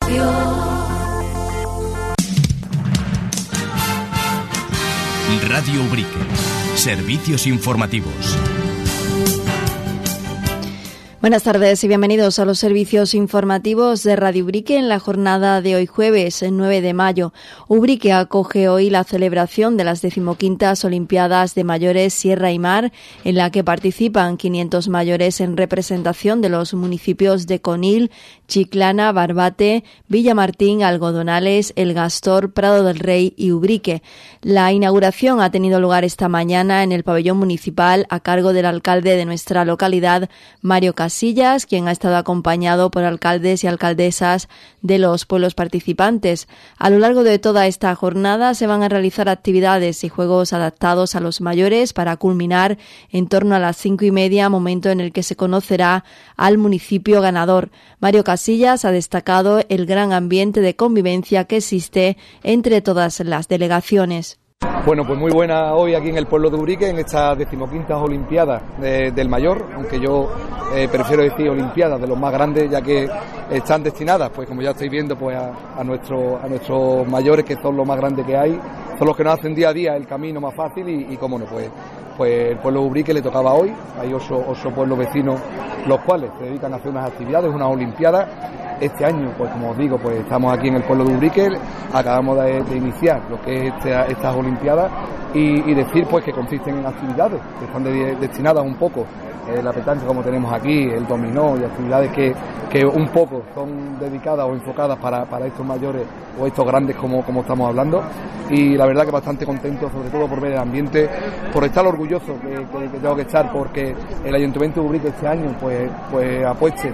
Radio Ubrique. Servicios informativos. Buenas tardes y bienvenidos a los servicios informativos de Radio Ubrique en la jornada de hoy jueves, 9 de mayo. Ubrique acoge hoy la celebración de las 15ª Olimpiadas de Mayores Sierra y Mar, en la que participan 500 mayores en representación de los municipios de Conil, Chiclana, Barbate, Villamartín, Algodonales, El Gastor, Prado del Rey y Ubrique. La inauguración ha tenido lugar esta mañana en el pabellón municipal a cargo del alcalde de nuestra localidad, Mario Casillas, quien ha estado acompañado por alcaldes y alcaldesas de los pueblos participantes. A lo largo de toda esta jornada se van a realizar actividades y juegos adaptados a los mayores para culminar en torno a las 5:30, momento en el que se conocerá al municipio ganador. Mario Casillas ha destacado el gran ambiente de convivencia que existe entre todas las delegaciones. Bueno, pues muy buena hoy aquí en el pueblo de Ubrique, en estas 15ª Olimpiadas del Mayor, aunque yo prefiero decir Olimpiadas de los más grandes, ya que están destinadas, pues como ya estáis viendo, pues a nuestros mayores, que son los más grandes que hay, son los que nos hacen día a día el camino más fácil y cómo no, pues el pueblo de Ubrique le tocaba hoy. Hay ocho pueblos vecinos los cuales se dedican a hacer unas actividades, unas Olimpiadas. Este año, pues como os digo, pues estamos aquí en el pueblo de Ubrique, acabamos de iniciar lo que es estas Olimpiadas y decir pues que consisten en actividades que están destinadas un poco, la petanca como tenemos aquí, el dominó y actividades que un poco son dedicadas o enfocadas para estos mayores o estos grandes como estamos hablando, y la verdad que bastante contento, sobre todo por ver el ambiente, por estar orgulloso que tengo que estar, porque el Ayuntamiento de Ubrique este año pues apueste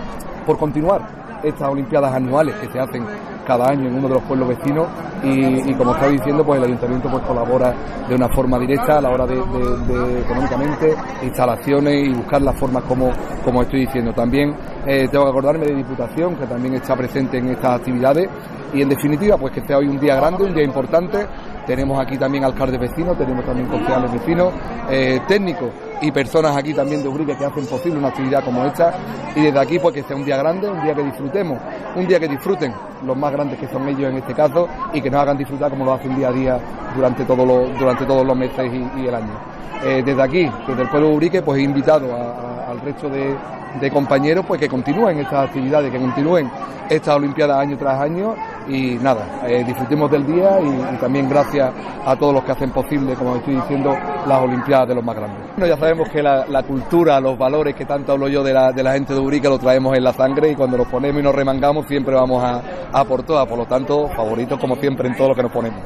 por continuar estas Olimpiadas anuales que se hacen cada año en uno de los pueblos vecinos y como estaba diciendo, pues el Ayuntamiento pues colabora de una forma directa a la hora de económicamente, instalaciones y buscar las formas como estoy diciendo. También tengo que acordarme de Diputación, que también está presente en estas actividades, y en definitiva pues que sea hoy un día grande, un día importante. Tenemos aquí también alcaldes vecinos, tenemos también concejales vecinos, técnicos y personas aquí también de Ubrique que hacen posible una actividad como esta, y desde aquí pues que sea un día grande, un día que disfrutemos, un día que disfruten los más grandes, que son ellos en este caso, y que nos hagan disfrutar como lo hacen día a día durante todos los meses y el año. Desde aquí, desde el pueblo de Ubrique, pues he invitado al resto de compañeros pues que continúen estas actividades, que continúen estas Olimpiadas año tras año, y nada, disfrutemos del día y también gracias a todos los que hacen posible, como estoy diciendo, las Olimpiadas de los más grandes. Bueno, ya sabemos que la cultura, los valores que tanto hablo yo de la gente de Ubrique, lo traemos en la sangre, y cuando los ponemos y nos remangamos siempre vamos a por todas, por lo tanto favoritos como siempre en todo lo que nos ponemos.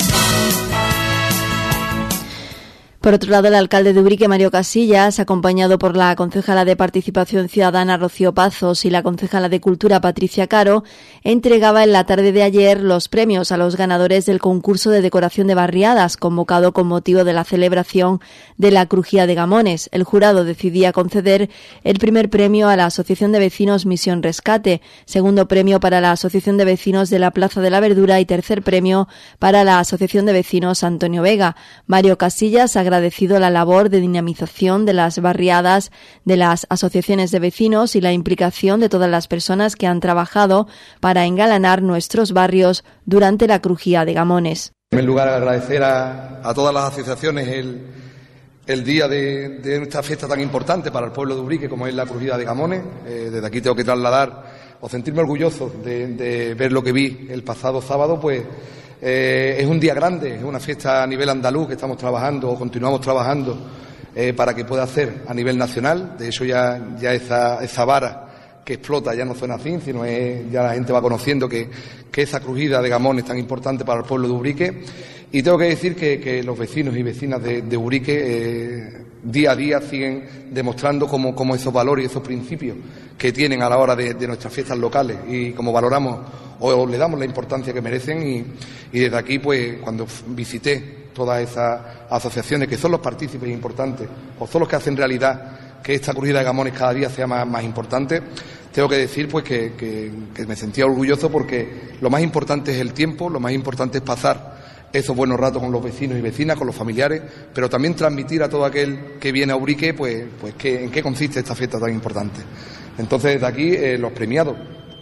Por otro lado, el alcalde de Ubrique, Mario Casillas, acompañado por la concejala de Participación Ciudadana, Rocío Pazos, y la concejala de Cultura, Patricia Caro, entregaba en la tarde de ayer los premios a los ganadores del concurso de decoración de barriadas, convocado con motivo de la celebración de la Crujía de Gamones. El jurado decidía conceder el primer premio a la Asociación de Vecinos Misión Rescate, segundo premio para la Asociación de Vecinos de la Plaza de la Verdura y tercer premio para la Asociación de Vecinos Antonio Vega. Mario Casillas agradecido la labor de dinamización de las barriadas de las asociaciones de vecinos y la implicación de todas las personas que han trabajado para engalanar nuestros barrios durante la Crujía de Gamones. En primer lugar, agradecer a todas las asociaciones el día de esta fiesta tan importante para el pueblo de Ubrique como es la Crujía de Gamones. Desde aquí tengo que trasladar o sentirme orgulloso de ver lo que vi el pasado sábado, pues es un día grande, es una fiesta a nivel andaluz que estamos trabajando o continuamos trabajando para que pueda ser a nivel nacional. De hecho ya esa vara que explota ya no suena así, sino ya la gente va conociendo que esa crujida de Gamones es tan importante para el pueblo de Ubrique. Y tengo que decir que los vecinos y vecinas de Ubrique día a día siguen demostrando cómo esos valores y esos principios que tienen a la hora de nuestras fiestas locales y cómo valoramos o le damos la importancia que merecen, y desde aquí pues cuando visité todas esas asociaciones que son los partícipes importantes o son los que hacen realidad que esta crujida de Gamones cada día sea más importante, tengo que decir pues que me sentía orgulloso, porque lo más importante es el tiempo, lo más importante es pasar esos buenos ratos con los vecinos y vecinas, con los familiares, pero también transmitir a todo aquel que viene a Ubrique pues en qué consiste esta fiesta tan importante. Entonces, desde aquí, los premiados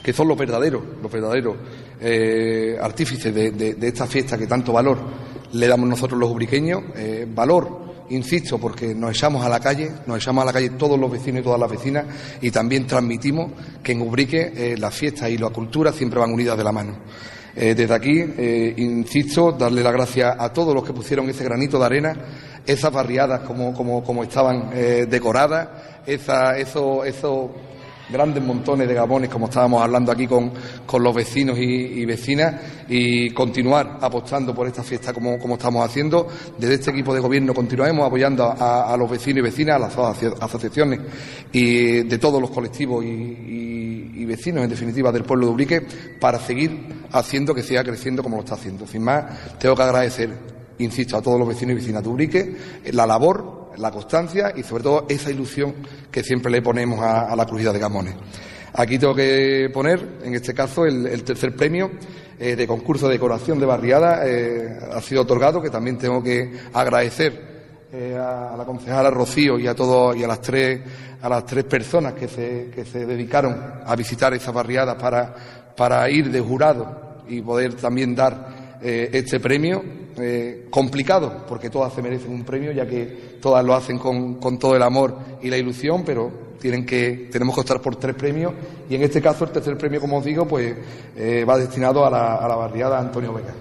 que son los verdaderos artífices de esta fiesta que tanto valor le damos nosotros los ubriqueños. Valor, insisto, porque nos echamos a la calle todos los vecinos y todas las vecinas, y también transmitimos que en Ubrique las fiestas y la cultura siempre van unidas de la mano. Desde aquí, insisto, darle las gracias a todos los que pusieron ese granito de arena, esas barriadas como estaban decoradas, esos grandes montones de gamones, como estábamos hablando aquí con los vecinos y vecinas, y continuar apostando por esta fiesta como estamos haciendo. Desde este equipo de gobierno continuaremos apoyando a los vecinos y vecinas, a las asociaciones y de todos los colectivos y vecinos, en definitiva, del pueblo de Ubrique, para seguir haciendo que siga creciendo como lo está haciendo. Sin más, tengo que agradecer, insisto, a todos los vecinos y vecinas de Ubrique la labor, la constancia y sobre todo esa ilusión que siempre le ponemos a la crujida de gamones. Aquí tengo que poner, en este caso, el tercer premio de concurso de decoración de barriada ha sido otorgado, que también tengo que agradecer a la concejala Rocío y a todos y a las tres personas que se dedicaron a visitar esas barriadas para ir de jurado y poder también dar este premio. Complicado, porque todas se merecen un premio, ya que todas lo hacen con todo el amor y la ilusión, pero tenemos que optar por 3 premios, y en este caso el tercer premio, como os digo, pues va destinado a la barriada Antonio Vega.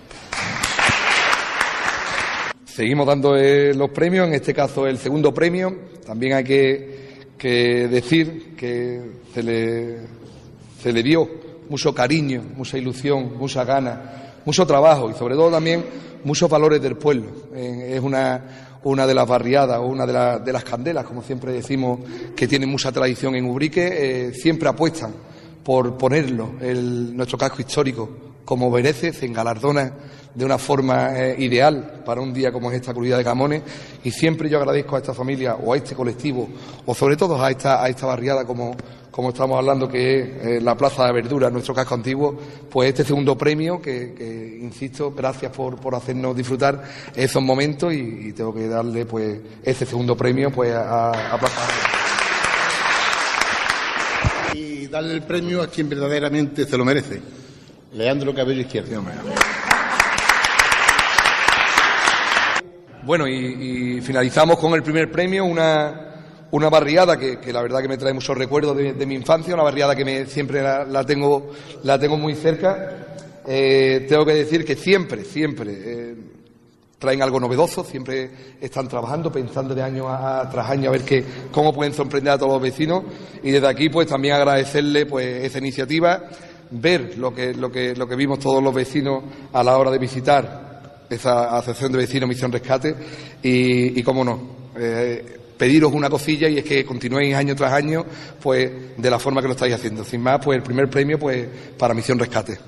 Seguimos dando los premios, en este caso el segundo premio. También hay que decir que se le dio mucho cariño, mucha ilusión, mucha gana, mucho trabajo y sobre todo también muchos valores del pueblo. Es una de las barriadas o una de las candelas, como siempre decimos, que tiene mucha tradición en Ubrique. Siempre apuestan por ponerlo, nuestro casco histórico, como merece, se engalardona de una forma ideal para un día como es esta crujida de gamones, y siempre yo agradezco a esta familia o a este colectivo o sobre todo a esta barriada como estamos hablando, que es la Plaza de Verduras, nuestro casco antiguo, pues este segundo premio que insisto, gracias por hacernos disfrutar esos momentos, y tengo que darle pues este segundo premio pues a Plaza de Verduras. Y darle el premio a quien verdaderamente se lo merece. Leandro Cabello Izquierdo. Bueno, y finalizamos con el primer premio, una barriada que la verdad que me trae muchos recuerdos de mi infancia, una barriada que siempre la tengo muy cerca. Tengo que decir que siempre traen algo novedoso, siempre están trabajando, pensando de año tras año a ver cómo pueden sorprender a todos los vecinos, y desde aquí pues también agradecerle pues esa iniciativa, ver lo que vimos todos los vecinos a la hora de visitar esa asociación de vecinos Misión Rescate, y cómo no, pediros una cosilla, y es que continuéis año tras año pues de la forma que lo estáis haciendo. Sin más, pues el primer premio pues para Misión Rescate.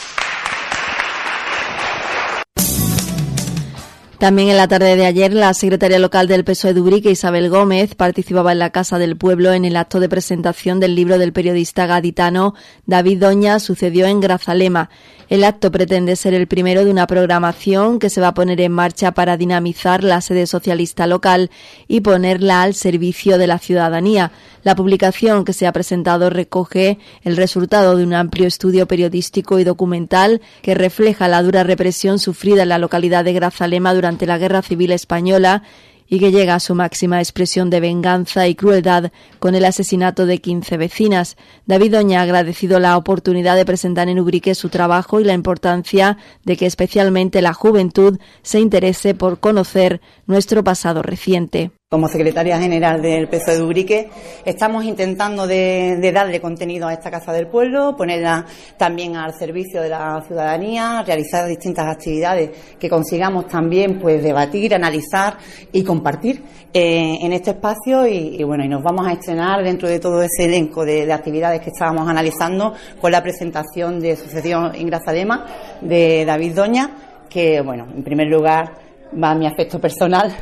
También en la tarde de ayer, la secretaria local del PSOE de Ubrique, Isabel Gómez, participaba en la Casa del Pueblo en el acto de presentación del libro del periodista gaditano David Doña, Sucedió en Grazalema. El acto pretende ser el primero de una programación que se va a poner en marcha para dinamizar la sede socialista local y ponerla al servicio de la ciudadanía. La publicación que se ha presentado recoge el resultado de un amplio estudio periodístico y documental que refleja la dura represión sufrida en la localidad de Grazalema durante la Guerra Civil Española y que llega a su máxima expresión de venganza y crueldad con el asesinato de 15 vecinas. David Doña ha agradecido la oportunidad de presentar en Ubrique su trabajo y la importancia de que especialmente la juventud se interese por conocer nuestro pasado reciente. Como secretaria general del PSOE de Ubrique, estamos intentando de darle contenido a esta Casa del Pueblo, ponerla también al servicio de la ciudadanía, realizar distintas actividades que consigamos también pues debatir, analizar y compartir en este espacio, y bueno, y nos vamos a estrenar dentro de todo ese elenco de actividades que estábamos analizando con la presentación de Sucedió en Grazalema de David Doña, que bueno, en primer lugar va mi afecto personal,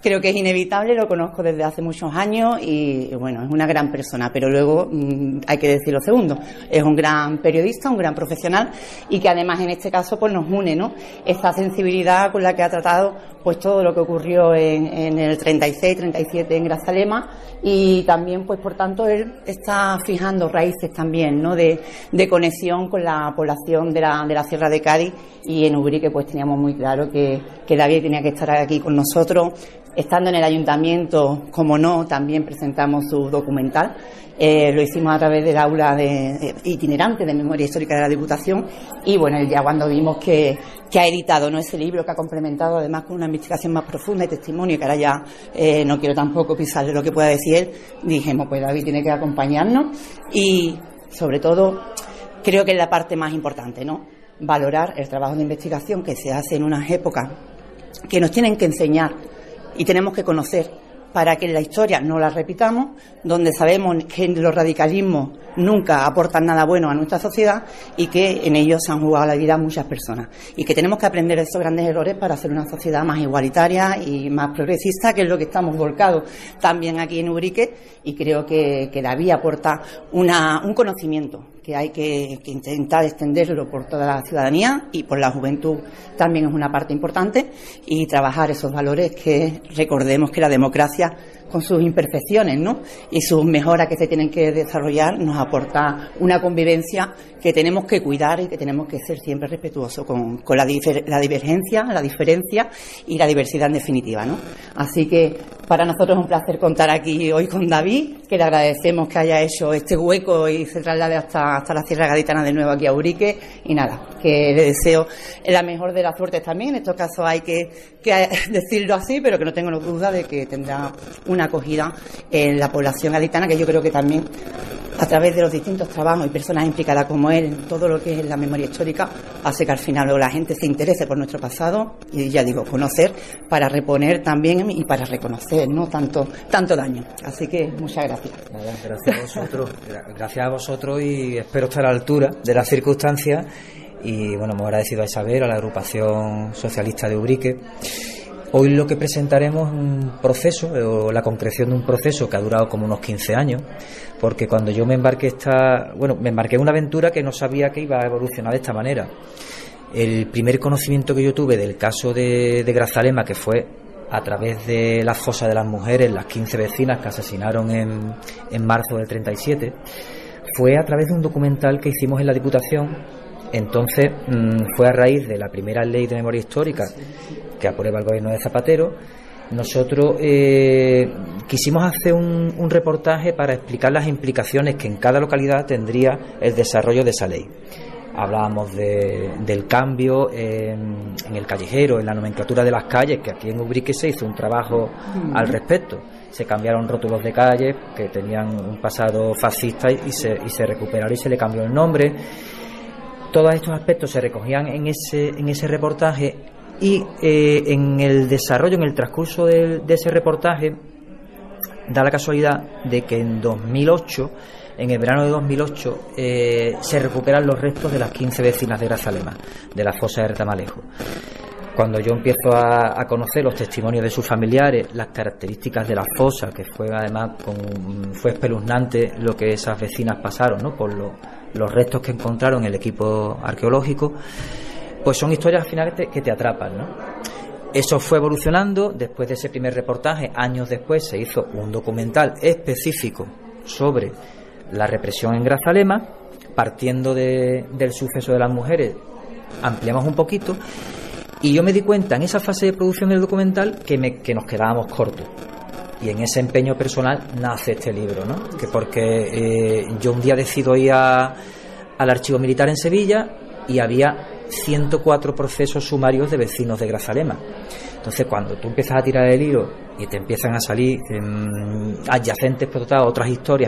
creo que es inevitable, lo conozco desde hace muchos años y bueno, es una gran persona, pero luego hay que decir lo segundo, es un gran periodista, un gran profesional y que además en este caso pues nos une, ¿no? Esta sensibilidad con la que ha tratado pues todo lo que ocurrió en el 36-37 en Grazalema y también pues por tanto él está fijando raíces también, ¿no? De conexión con la población de la Sierra de Cádiz y en Ubrique pues teníamos muy claro que David tenía que estar aquí con nosotros. Estando en el ayuntamiento, como no, también presentamos su documental. Lo hicimos a través del aula itinerante de Memoria Histórica de la Diputación y bueno, ya cuando vimos que ha editado, ¿no?, ese libro que ha complementado además con una investigación más profunda y testimonio, que ahora ya no quiero tampoco pisarle lo que pueda decir él, dijimos pues David tiene que acompañarnos y sobre todo creo que es la parte más importante, ¿no?, valorar el trabajo de investigación que se hace en unas épocas que nos tienen que enseñar y tenemos que conocer para que en la historia no la repitamos, donde sabemos que los radicalismos nunca aportan nada bueno a nuestra sociedad y que en ellos se han jugado la vida muchas personas y que tenemos que aprender de esos grandes errores para hacer una sociedad más igualitaria y más progresista, que es lo que estamos volcados también aquí en Ubrique, y creo que David aporta un conocimiento que hay que intentar extenderlo por toda la ciudadanía y por la juventud también es una parte importante, y trabajar esos valores que recordemos que la democracia con sus imperfecciones, ¿no?, y sus mejoras que se tienen que desarrollar, nos aporta una convivencia que tenemos que cuidar y que tenemos que ser siempre respetuosos con la divergencia, la diferencia y la diversidad en definitiva, ¿no? Así que para nosotros es un placer contar aquí hoy con David, que le agradecemos que haya hecho este hueco y se traslade hasta la Sierra Gaditana de nuevo aquí a Ubrique, y nada, que le deseo la mejor de las suertes también. En estos casos hay que decirlo así, pero que no tengo duda de que tendrá una acogida en la población gaditana, que yo creo que también a través de los distintos trabajos y personas implicadas como él en todo lo que es la memoria histórica hace que al final la gente se interese por nuestro pasado y, ya digo, conocer para reponer también y para reconocer, ¿no?, tanto daño. Así que muchas gracias. Nada, gracias a vosotros y espero estar a la altura de las circunstancias y bueno, hemos agradecido a Isabel, a la agrupación socialista de Ubrique. Hoy lo que presentaremos es un proceso, o la concreción de un proceso que ha durado como unos 15 años, porque cuando yo me embarqué en una aventura que no sabía que iba a evolucionar de esta manera. El primer conocimiento que yo tuve del caso de Grazalema, que fue a través de la fosa de las mujeres, las 15 vecinas que asesinaron en marzo del 37, fue a través de un documental que hicimos en la Diputación. Entonces fue a raíz de la primera ley de memoria histórica que aprueba el gobierno de Zapatero. Nosotros quisimos hacer un reportaje para explicar las implicaciones que en cada localidad tendría el desarrollo de esa ley. Hablábamos del cambio en el callejero, en la nomenclatura de las calles, que aquí en Ubrique se hizo un trabajo al respecto. Se cambiaron rótulos de calles que tenían un pasado fascista y se recuperaron y se le cambió el nombre. Todos estos aspectos se recogían en ese reportaje y en el desarrollo, en el transcurso de ese reportaje, da la casualidad de que en 2008, en el verano de 2008, se recuperan los restos de las 15 vecinas de Grazalema, de la fosa de Retamalejo. Cuando yo empiezo a conocer los testimonios de sus familiares, las características de la fosa, que fue además fue espeluznante lo que esas vecinas pasaron, ¿no?, por los restos que encontraron el equipo arqueológico, pues son historias al final que te atrapan, ¿no? Eso fue evolucionando. Después de ese primer reportaje, años después, se hizo un documental específico sobre la represión en Grazalema. Partiendo del suceso de las mujeres, ampliamos un poquito y yo me di cuenta en esa fase de producción del documental que nos quedábamos cortos. Y en ese empeño personal nace este libro, ¿no? Que porque yo un día decido ir al Archivo Militar en Sevilla y había 104 procesos sumarios de vecinos de Grazalema. Entonces, cuando tú empiezas a tirar el hilo y te empiezan a salir adyacentes, pero otras historias,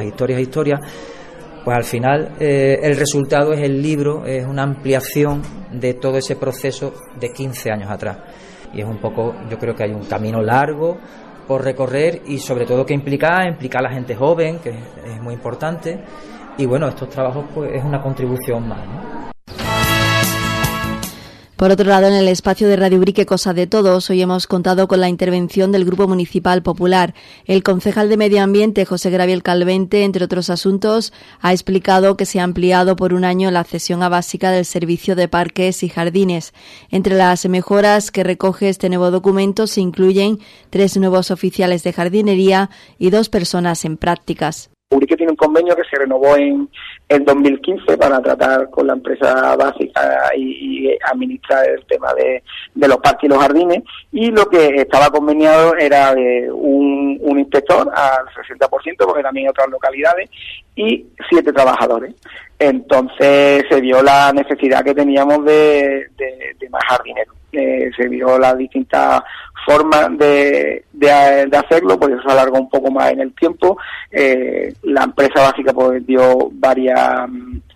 pues al final el resultado es el libro, es una ampliación de todo ese proceso de 15 años atrás. Y es un poco, yo creo que hay un camino largo por recorrer y sobre todo que implica a la gente joven, que es muy importante, y bueno, estos trabajos pues es una contribución más, ¿no? Por otro lado, en el espacio de Radio Ubrique Cosa de Todos, hoy hemos contado con la intervención del Grupo Municipal Popular. El concejal de Medio Ambiente, José Gabriel Calvente, entre otros asuntos, ha explicado que se ha ampliado por un año la cesión a básica del servicio de parques y jardines. Entre las mejoras que recoge este nuevo documento se incluyen 3 nuevos oficiales de jardinería y 2 personas en prácticas. Ubrique tiene un convenio que se renovó en 2015 para tratar con la empresa básica y administrar el tema de los parques y los jardines, y lo que estaba conveniado era un inspector al 60%, porque también hay otras localidades, y 7 trabajadores. Entonces se vio la necesidad que teníamos de más jardineros. Se vio las distintas formas de hacerlo, pues eso se alargó un poco más en el tiempo. La empresa básica pues dio varias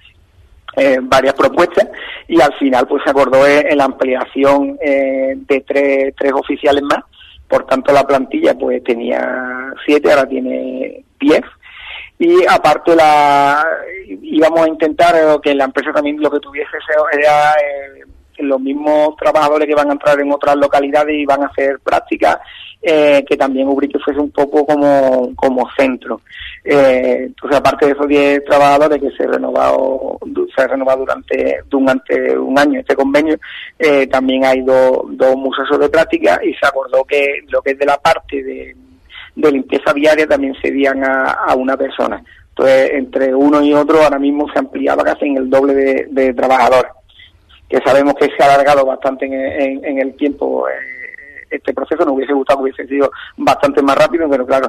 propuestas, y al final pues se acordó en la ampliación de tres oficiales más. Por tanto, la plantilla pues tenía 7, ahora tiene 10. Y aparte íbamos a intentar que la empresa también lo que tuviese era los mismos trabajadores que van a entrar en otras localidades y van a hacer prácticas, que también Ubrique fuese un poco como centro. Entonces, aparte de esos 10 trabajadores que se ha renovado durante un año este convenio, también hay dos museos de práctica, y se acordó que lo que es de la parte de limpieza diaria también cedían a una persona. Entonces, entre uno y otro ahora mismo se ampliaba casi en el doble de trabajadores, que sabemos que se ha alargado bastante en el tiempo. Este proceso nos hubiese gustado que hubiese sido bastante más rápido, pero claro,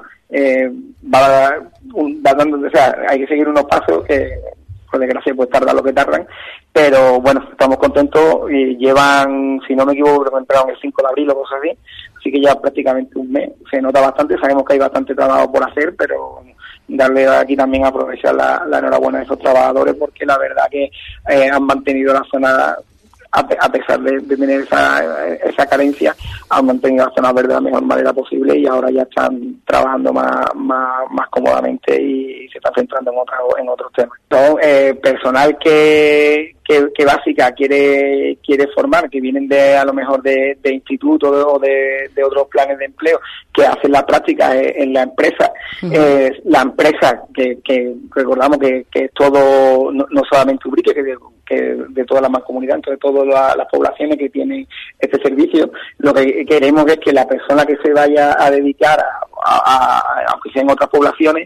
va dando, o sea, hay que seguir unos pasos que, por desgracia, pues tarda lo que tardan, pero bueno, estamos contentos. Y llevan, si no me equivoco, creo que entraron el 5 de abril o cosas así que ya prácticamente un mes. Se nota bastante, sabemos que hay bastante trabajo por hacer, pero darle aquí también, aprovechar la enhorabuena a esos trabajadores, porque la verdad que han mantenido la zona, a pesar de tener esa carencia, han mantenido la zona verde de la mejor manera posible, y ahora ya están trabajando más cómodamente y se están centrando en otros temas. Son personal que básica quiere formar, que vienen a lo mejor de institutos o de otros planes de empleo, que hacen la práctica en la empresa. La empresa, que recordamos que es todo, no solamente Ubrique, que de toda la mancomunidad, entonces todas las poblaciones que tienen este servicio. Lo que queremos es que la persona que se vaya a dedicar aunque sea en otras poblaciones,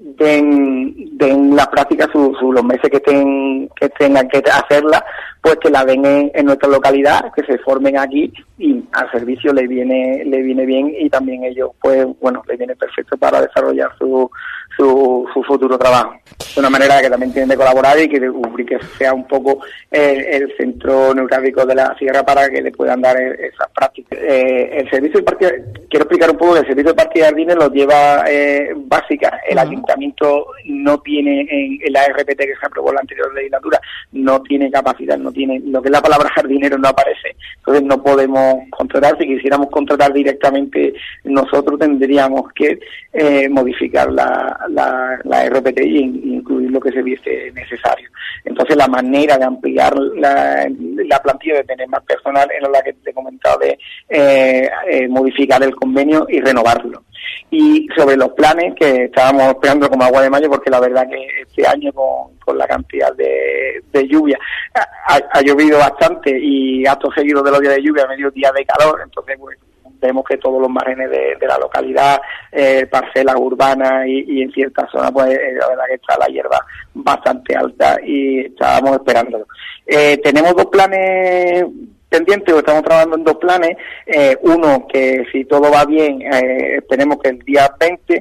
den la práctica los meses que tengan que hacerla, pues que la den en nuestra localidad, que se formen aquí, y al servicio le viene bien, y también ellos pues bueno, les viene perfecto para desarrollar su futuro trabajo. De una manera que también tienen de colaborar, y que Ubrique sea un poco el centro neurálgico de la sierra para que le puedan dar esas prácticas. El servicio de parque, quiero explicar un poco que el servicio de parque y jardines lo lleva básica. El ayuntamiento no tiene, en la RPT que se aprobó en la anterior legislatura, no tiene capacidad, no tiene, lo que es la palabra jardinero no aparece. Entonces no podemos contratar. Si quisiéramos contratar directamente, nosotros tendríamos que modificar la RPT y incluir lo que se viese necesario. Entonces la manera de ampliar la plantilla, de tener más personal, era la que te he comentado, de modificar el convenio y renovarlo. Y sobre los planes, que estábamos esperando como agua de mayo, porque la verdad que este año con la cantidad de lluvia ha llovido bastante, y acto seguido de los días de lluvia, medio día de calor. Entonces pues vemos que todos los márgenes de la localidad, parcelas urbanas y en ciertas zonas, pues la verdad que está la hierba bastante alta, y estábamos esperándolo. Tenemos 2 planes pendientes, o estamos trabajando en 2 planes. Uno que, si todo va bien, esperemos que el día 20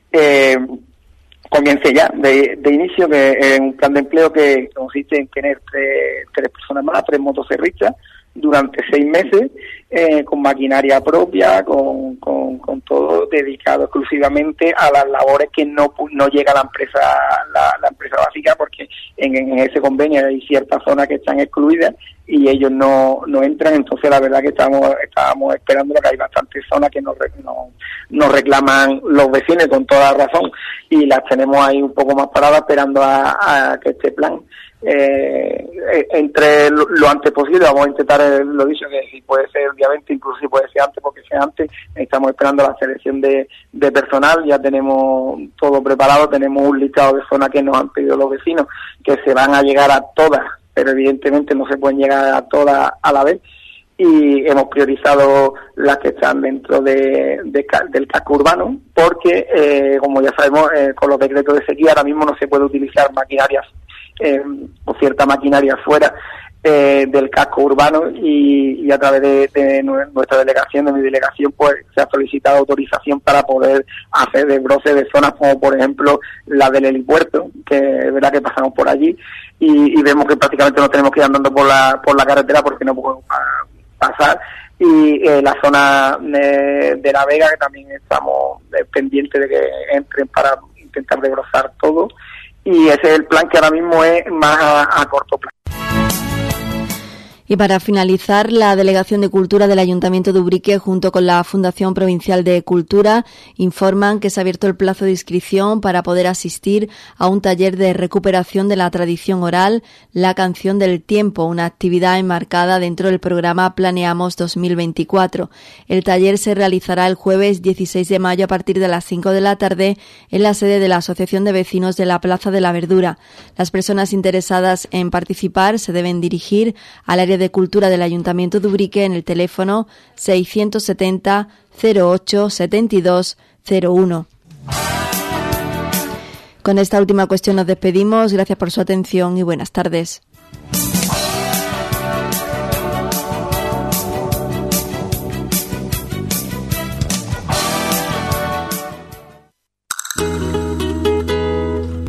comience ya de inicio, que es un plan de empleo que consiste en tener 3 personas más, 3 motocerristas durante 6 meses, con maquinaria propia, con todo dedicado exclusivamente a las labores que no llega la empresa básica, porque en ese convenio hay ciertas zonas que están excluidas y ellos no entran. Entonces la verdad que estábamos esperando, porque hay bastantes zonas que nos reclaman los vecinos con toda razón, y las tenemos ahí un poco más paradas esperando a que este plan entre lo antes posible. Vamos a intentar, lo dicho, que si puede ser el día 20, incluso si puede ser antes, porque sea antes. Estamos esperando la selección de personal, ya tenemos todo preparado, tenemos un listado de zonas que nos han pedido los vecinos, que se van a llegar a todas, pero evidentemente no se pueden llegar a todas a la vez, y hemos priorizado las que están dentro del casco urbano, porque como ya sabemos, con los decretos de sequía ahora mismo no se puede utilizar maquinarias o cierta maquinaria fuera del casco urbano, y a través de nuestra delegación, de mi delegación, pues se ha solicitado autorización para poder hacer desbroce de zonas como por ejemplo la del helipuerto, que es verdad que pasamos por allí y vemos que prácticamente nos tenemos que ir andando por la carretera porque no podemos pasar, y la zona de La Vega, que también estamos pendientes de que entren para intentar desbrozar todo, y ese es el plan que ahora mismo es más a corto plazo. Y para finalizar, la Delegación de Cultura del Ayuntamiento de Ubrique, junto con la Fundación Provincial de Cultura, informan que se ha abierto el plazo de inscripción para poder asistir a un taller de recuperación de la tradición oral, la canción del tiempo, una actividad enmarcada dentro del programa Planeamos 2024. El taller se realizará el jueves 16 de mayo a partir de las 5 de la tarde en la sede de la Asociación de Vecinos de la Plaza de la Verdura. Las personas interesadas en participar se deben dirigir al área de Cultura del Ayuntamiento de Ubrique en el teléfono 670 08 72 01. Con esta última cuestión nos despedimos. Gracias por su atención y buenas tardes.